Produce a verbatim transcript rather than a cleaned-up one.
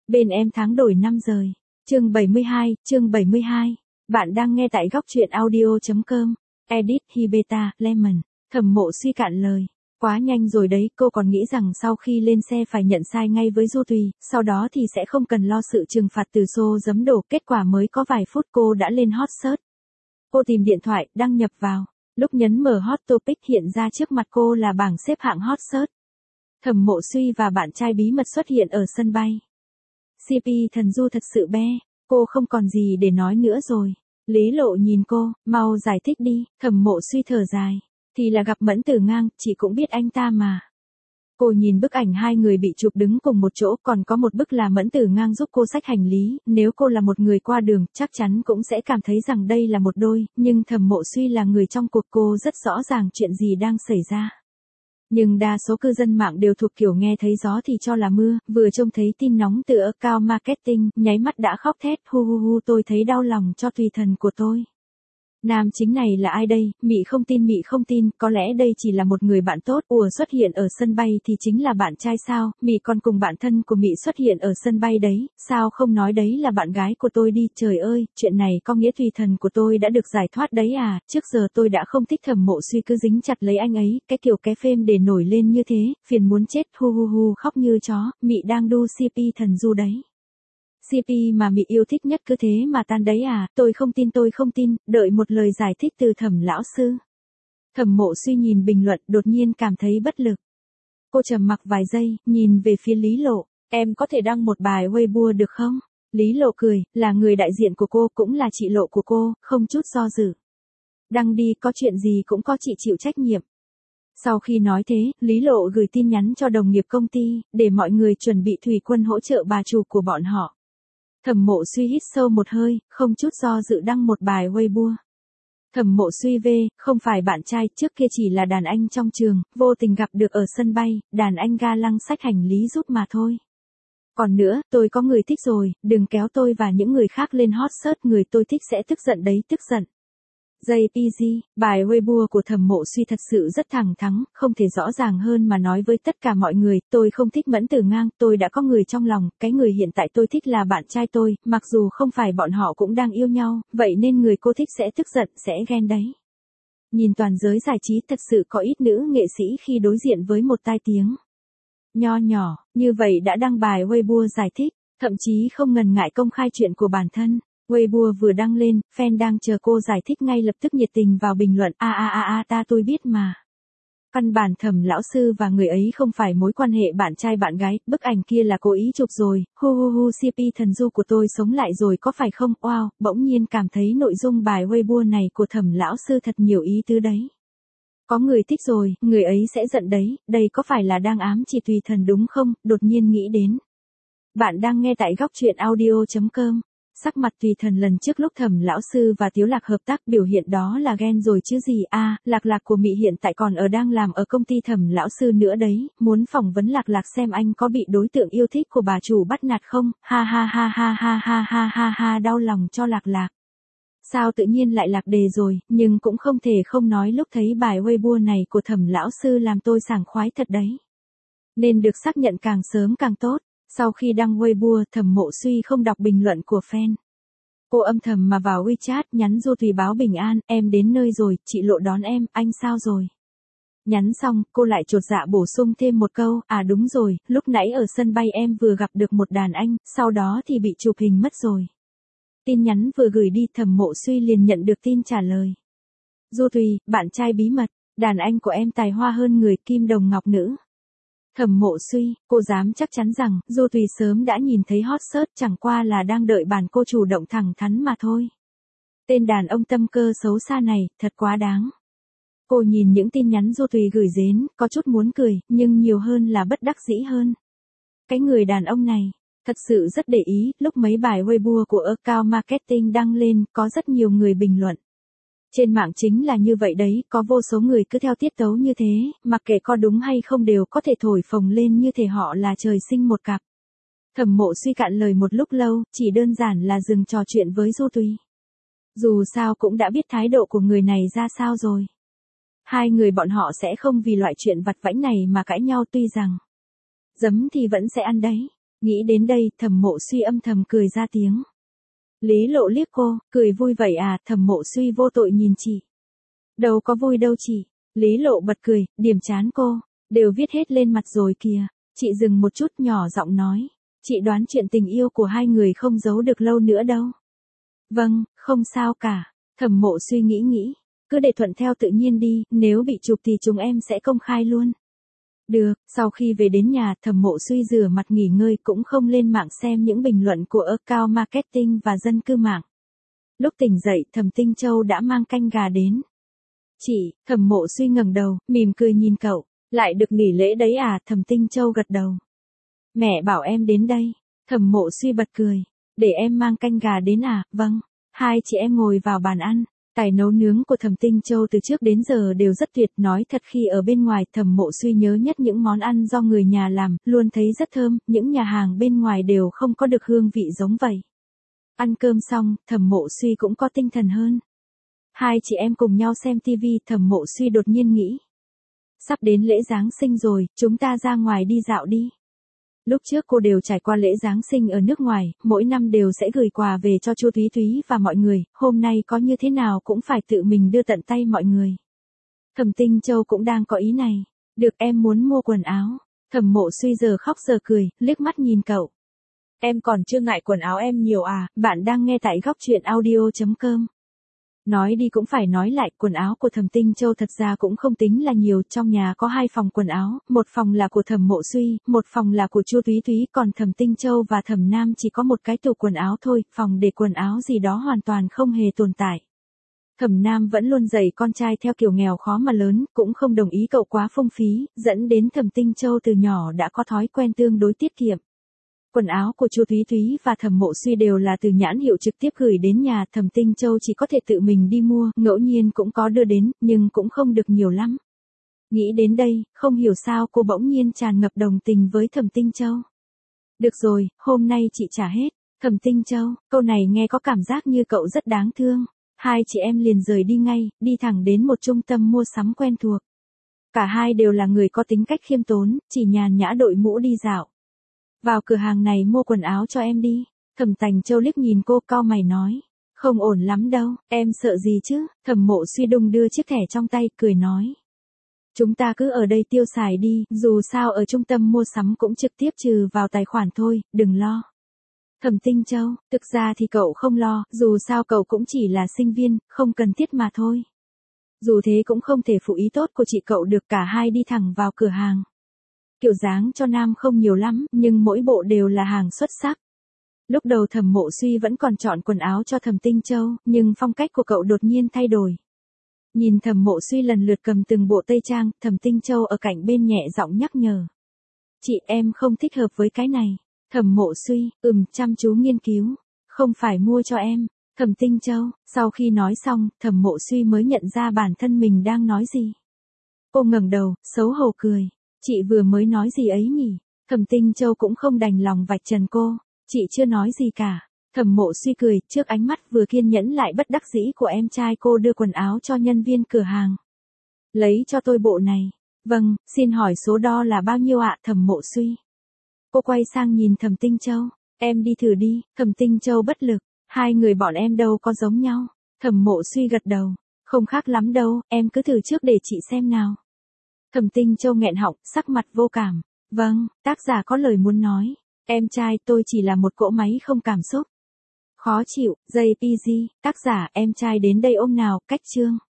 Bên em tháng đổi năm rời. Chương bảy mươi hai, chương bảy mươi hai. Bạn đang nghe tại góc truyện audio.com. Edit Hibeta, Lemon. Thẩm Mộ Suy cạn lời. Quá nhanh rồi đấy, cô còn nghĩ rằng sau khi lên xe phải nhận sai ngay với Du Tùy, sau đó thì sẽ không cần lo sự trừng phạt từ xô giấm đổ, kết quả mới có vài phút cô đã lên hot search. Cô tìm điện thoại, đăng nhập vào. Lúc nhấn mở hot topic hiện ra trước mặt cô là bảng xếp hạng hot search. Thẩm Mộ Suy và bạn trai bí mật xuất hiện ở sân bay. xê pê Thần Du thật sự be, cô không còn gì để nói nữa rồi. Lý Lộ nhìn cô, mau giải thích đi. Thẩm Mộ Suy thở dài. Thì là gặp Mẫn Tử Ngang, chị cũng biết anh ta mà. Cô nhìn bức ảnh hai người bị chụp đứng cùng một chỗ, còn có một bức là Mẫn Tử Ngang giúp cô xách hành lý, nếu cô là một người qua đường, chắc chắn cũng sẽ cảm thấy rằng đây là một đôi, nhưng Thẩm Mộ Suy là người trong cuộc, cô rất rõ ràng chuyện gì đang xảy ra. Nhưng đa số cư dân mạng đều thuộc kiểu nghe thấy gió thì cho là mưa, vừa trông thấy tin nóng từ account marketing, nháy mắt đã khóc thét, hu hu hu tôi thấy đau lòng cho tùy thần của tôi. Nam chính này là ai đây, Mị không tin Mị không tin, có lẽ đây chỉ là một người bạn tốt, ùa xuất hiện ở sân bay thì chính là bạn trai sao, Mị còn cùng bạn thân của Mị xuất hiện ở sân bay đấy, sao không nói đấy là bạn gái của tôi đi, trời ơi, chuyện này có nghĩa tùy thần của tôi đã được giải thoát đấy à, trước giờ tôi đã không thích Thẩm Mộ Suy cứ dính chặt lấy anh ấy, cái kiểu cái phêm để nổi lên như thế, phiền muốn chết, hu hu hu khóc như chó, Mị đang đu xê pê Thần Du đấy. xê pê mà Mị yêu thích nhất cứ thế mà tan đấy à, tôi không tin tôi không tin, đợi một lời giải thích từ Thẩm lão sư. Thẩm Mộ Suy nhìn bình luận, đột nhiên cảm thấy bất lực. Cô trầm mặc vài giây, nhìn về phía Lý Lộ, em có thể đăng một bài Weibo được không? Lý Lộ cười, là người đại diện của cô, cũng là chị Lộ của cô, không chút do dự. Đăng đi, có chuyện gì cũng có chị chịu trách nhiệm. Sau khi nói thế, Lý Lộ gửi tin nhắn cho đồng nghiệp công ty, để mọi người chuẩn bị thủy quân hỗ trợ bà chủ của bọn họ. Thẩm Mộ Suy hít sâu một hơi, không chút do dự đăng một bài Weibo. Thẩm Mộ Suy về, không phải bạn trai, trước kia chỉ là đàn anh trong trường, vô tình gặp được ở sân bay, đàn anh ga lăng xách hành lý giúp mà thôi. Còn nữa, tôi có người thích rồi, đừng kéo tôi và những người khác lên hot search, người tôi thích sẽ tức giận đấy, tức giận. jê pê giê, bài Weibo của Thẩm Mộ Suy thật sự rất thẳng thắn, không thể rõ ràng hơn mà nói với tất cả mọi người, tôi không thích Mẫn Tử Ngang, tôi đã có người trong lòng, cái người hiện tại tôi thích là bạn trai tôi, mặc dù không phải bọn họ cũng đang yêu nhau, vậy nên người cô thích sẽ tức giận, sẽ ghen đấy. Nhìn toàn giới giải trí thật sự có ít nữ nghệ sĩ khi đối diện với một tai tiếng nho nhỏ, như vậy đã đăng bài Weibo giải thích, thậm chí không ngần ngại công khai chuyện của bản thân. Weibo vừa đăng lên, fan đang chờ cô giải thích ngay lập tức nhiệt tình vào bình luận, a a a a ta tôi biết mà. Căn bản Thẩm lão sư và người ấy không phải mối quan hệ bạn trai bạn gái, bức ảnh kia là cố ý chụp rồi, hu hu hu xê pê Thần Du của tôi sống lại rồi có phải không, wow, bỗng nhiên cảm thấy nội dung bài Weibo này của Thẩm lão sư thật nhiều ý tứ đấy. Có người thích rồi, người ấy sẽ giận đấy, đây có phải là đang ám chỉ tùy thần đúng không, đột nhiên nghĩ đến. Bạn đang nghe tại góc truyện audio.com. Sắc mặt tùy thần lần trước lúc Thẩm lão sư và Tiếu Lạc hợp tác biểu hiện đó là ghen rồi chứ gì a à, Lạc Lạc của Mị hiện tại còn ở đang làm ở công ty Thẩm lão sư nữa đấy, muốn phỏng vấn Lạc Lạc xem anh có bị đối tượng yêu thích của bà chủ bắt nạt không, ha ha ha ha ha ha ha ha ha đau lòng cho Lạc Lạc. Sao tự nhiên lại lạc đề rồi, nhưng cũng không thể không nói lúc thấy bài Weibo này của Thẩm lão sư làm tôi sảng khoái thật đấy. Nên được xác nhận càng sớm càng tốt. Sau khi đăng Weibo, Thẩm Mộ Suy không đọc bình luận của fan. Cô âm thầm mà vào WeChat nhắn Du Tùy báo bình an, em đến nơi rồi, chị Lộ đón em, anh sao rồi? Nhắn xong, cô lại chột dạ bổ sung thêm một câu, à đúng rồi, lúc nãy ở sân bay em vừa gặp được một đàn anh, sau đó thì bị chụp hình mất rồi. Tin nhắn vừa gửi đi, Thẩm Mộ Suy liền nhận được tin trả lời. Du Tùy, bạn trai bí mật, đàn anh của em tài hoa hơn người, kim đồng ngọc nữ. Thẩm Mộ Suy, cô dám chắc chắn rằng, Du Tùy sớm đã nhìn thấy hot search, chẳng qua là đang đợi bản cô chủ động thẳng thắn mà thôi. Tên đàn ông tâm cơ xấu xa này, thật quá đáng. Cô nhìn những tin nhắn Du Tùy gửi đến, có chút muốn cười, nhưng nhiều hơn là bất đắc dĩ hơn. Cái người đàn ông này, thật sự rất để ý, lúc mấy bài Weibo của account marketing đăng lên, có rất nhiều người bình luận. Trên mạng chính là như vậy đấy, có vô số người cứ theo tiết tấu như thế, mặc kệ có đúng hay không đều có thể thổi phồng lên như thể họ là trời sinh một cặp. Thẩm Mộ Suy cạn lời một lúc lâu, chỉ đơn giản là dừng trò chuyện với Du Tùy. Dù sao cũng đã biết thái độ của người này ra sao rồi. Hai người bọn họ sẽ không vì loại chuyện vặt vãnh này mà cãi nhau, tuy rằng giấm thì vẫn sẽ ăn đấy. Nghĩ đến đây, Thẩm Mộ Suy âm thầm cười ra tiếng. Lý Lộ liếc cô, cười vui vậy à, Thẩm Mộ Suy vô tội nhìn chị. Đâu có vui đâu chị. Lý Lộ bật cười, điểm chán cô, đều viết hết lên mặt rồi kìa. Chị dừng một chút nhỏ giọng nói. Chị đoán chuyện tình yêu của hai người không giấu được lâu nữa đâu. Vâng, không sao cả. Thẩm Mộ Suy nghĩ nghĩ. Cứ để thuận theo tự nhiên đi, nếu bị chụp thì chúng em sẽ công khai luôn. Được, sau khi về đến nhà, Thẩm Mộ Suy rửa mặt nghỉ ngơi cũng không lên mạng xem những bình luận của account marketing và dân cư mạng. Lúc tỉnh dậy, Thẩm Tinh Châu đã mang canh gà đến. Chị, Thẩm Mộ Suy ngẩng đầu, mỉm cười nhìn cậu. Lại được nghỉ lễ đấy à, Thẩm Tinh Châu gật đầu. Mẹ bảo em đến đây. Thẩm Mộ Suy bật cười. Để em mang canh gà đến à, vâng. Hai chị em ngồi vào bàn ăn. Tài nấu nướng của Thẩm Tinh Châu từ trước đến giờ đều rất tuyệt, nói thật khi ở bên ngoài Thẩm Mộ Suy nhớ nhất những món ăn do người nhà làm, luôn thấy rất thơm, những nhà hàng bên ngoài đều không có được hương vị giống vậy. Ăn cơm xong, Thẩm Mộ Suy cũng có tinh thần hơn. Hai chị em cùng nhau xem tivi, Thẩm Mộ Suy đột nhiên nghĩ. Sắp đến lễ Giáng sinh rồi, chúng ta ra ngoài đi dạo đi. Lúc trước cô đều trải qua lễ Giáng sinh ở nước ngoài, mỗi năm đều sẽ gửi quà về cho Chu Thúy Thúy và mọi người, hôm nay có như thế nào cũng phải tự mình đưa tận tay mọi người. Thẩm Tinh Châu cũng đang có ý này. Được, em muốn mua quần áo. Thẩm Mộ Suy giờ khóc giờ cười, liếc mắt nhìn cậu. Em còn chưa ngại quần áo em nhiều à, bạn đang nghe tại góc truyện audio chấm com. Nói đi cũng phải nói lại, quần áo của Thẩm Tinh Châu thật ra cũng không tính là nhiều, trong nhà có hai phòng quần áo, một phòng là của Thẩm Mộ Suy, một phòng là của Chu Thúy Thúy, còn Thẩm Tinh Châu và Thẩm Nam chỉ có một cái tủ quần áo thôi, phòng để quần áo gì đó hoàn toàn không hề tồn tại. Thẩm Nam vẫn luôn dạy con trai theo kiểu nghèo khó mà lớn, cũng không đồng ý cậu quá phung phí, dẫn đến Thẩm Tinh Châu từ nhỏ đã có thói quen tương đối tiết kiệm. Quần áo của Chu Thúy Thúy và Thẩm Mộ Suy đều là từ nhãn hiệu trực tiếp gửi đến nhà, Thẩm Tinh Châu chỉ có thể tự mình đi mua, ngẫu nhiên cũng có đưa đến, nhưng cũng không được nhiều lắm. Nghĩ đến đây, không hiểu sao cô bỗng nhiên tràn ngập đồng tình với Thẩm Tinh Châu. Được rồi, hôm nay chị trả hết. Thẩm Tinh Châu, câu này nghe có cảm giác như cậu rất đáng thương. Hai chị em liền rời đi ngay, đi thẳng đến một trung tâm mua sắm quen thuộc. Cả hai đều là người có tính cách khiêm tốn, chỉ nhàn nhã đội mũ đi dạo. Vào cửa hàng này mua quần áo cho em đi. Thẩm Tành Châu liếc nhìn cô, cau mày nói. Không ổn lắm đâu, em sợ gì chứ? Thẩm Mộ Suy đung đưa chiếc thẻ trong tay, cười nói. Chúng ta cứ ở đây tiêu xài đi, dù sao ở trung tâm mua sắm cũng trực tiếp trừ vào tài khoản thôi, đừng lo. Thẩm Tinh Châu, thực ra thì cậu không lo, dù sao cậu cũng chỉ là sinh viên, không cần thiết mà thôi. Dù thế cũng không thể phụ ý tốt của chị cậu được, cả hai đi thẳng vào cửa hàng. Kiểu dáng cho nam không nhiều lắm, nhưng mỗi bộ đều là hàng xuất sắc. Lúc đầu Thẩm Mộ Suy vẫn còn chọn quần áo cho Thẩm Tinh Châu, nhưng phong cách của cậu đột nhiên thay đổi. Nhìn Thẩm Mộ Suy lần lượt cầm từng bộ tây trang, Thẩm Tinh Châu ở cạnh bên nhẹ giọng nhắc nhở. Chị, em không thích hợp với cái này. Thẩm Mộ Suy, ừm, chăm chú nghiên cứu. Không phải mua cho em. Thẩm Tinh Châu, sau khi nói xong, Thẩm Mộ Suy mới nhận ra bản thân mình đang nói gì. Cô ngẩng đầu, xấu hổ cười. Chị vừa mới nói gì ấy nhỉ? Thẩm Tinh Châu cũng không đành lòng vạch trần cô. Chị chưa nói gì cả. Thẩm Mộ Suy cười, trước ánh mắt vừa kiên nhẫn lại bất đắc dĩ của em trai cô đưa quần áo cho nhân viên cửa hàng. Lấy cho tôi bộ này. Vâng, xin hỏi số đo là bao nhiêu ạ? Thẩm Mộ Suy. Cô quay sang nhìn Thẩm Tinh Châu. Em đi thử đi. Thẩm Tinh Châu bất lực. Hai người bọn em đâu có giống nhau. Thẩm Mộ Suy gật đầu. Không khác lắm đâu, em cứ thử trước để chị xem nào. Thẩm Tinh Châu nghẹn họng, sắc mặt vô cảm. Vâng, tác giả có lời muốn nói. Em trai tôi chỉ là một cỗ máy không cảm xúc. Khó chịu, gi pê giê, tác giả em trai đến đây ôm nào, cách chương.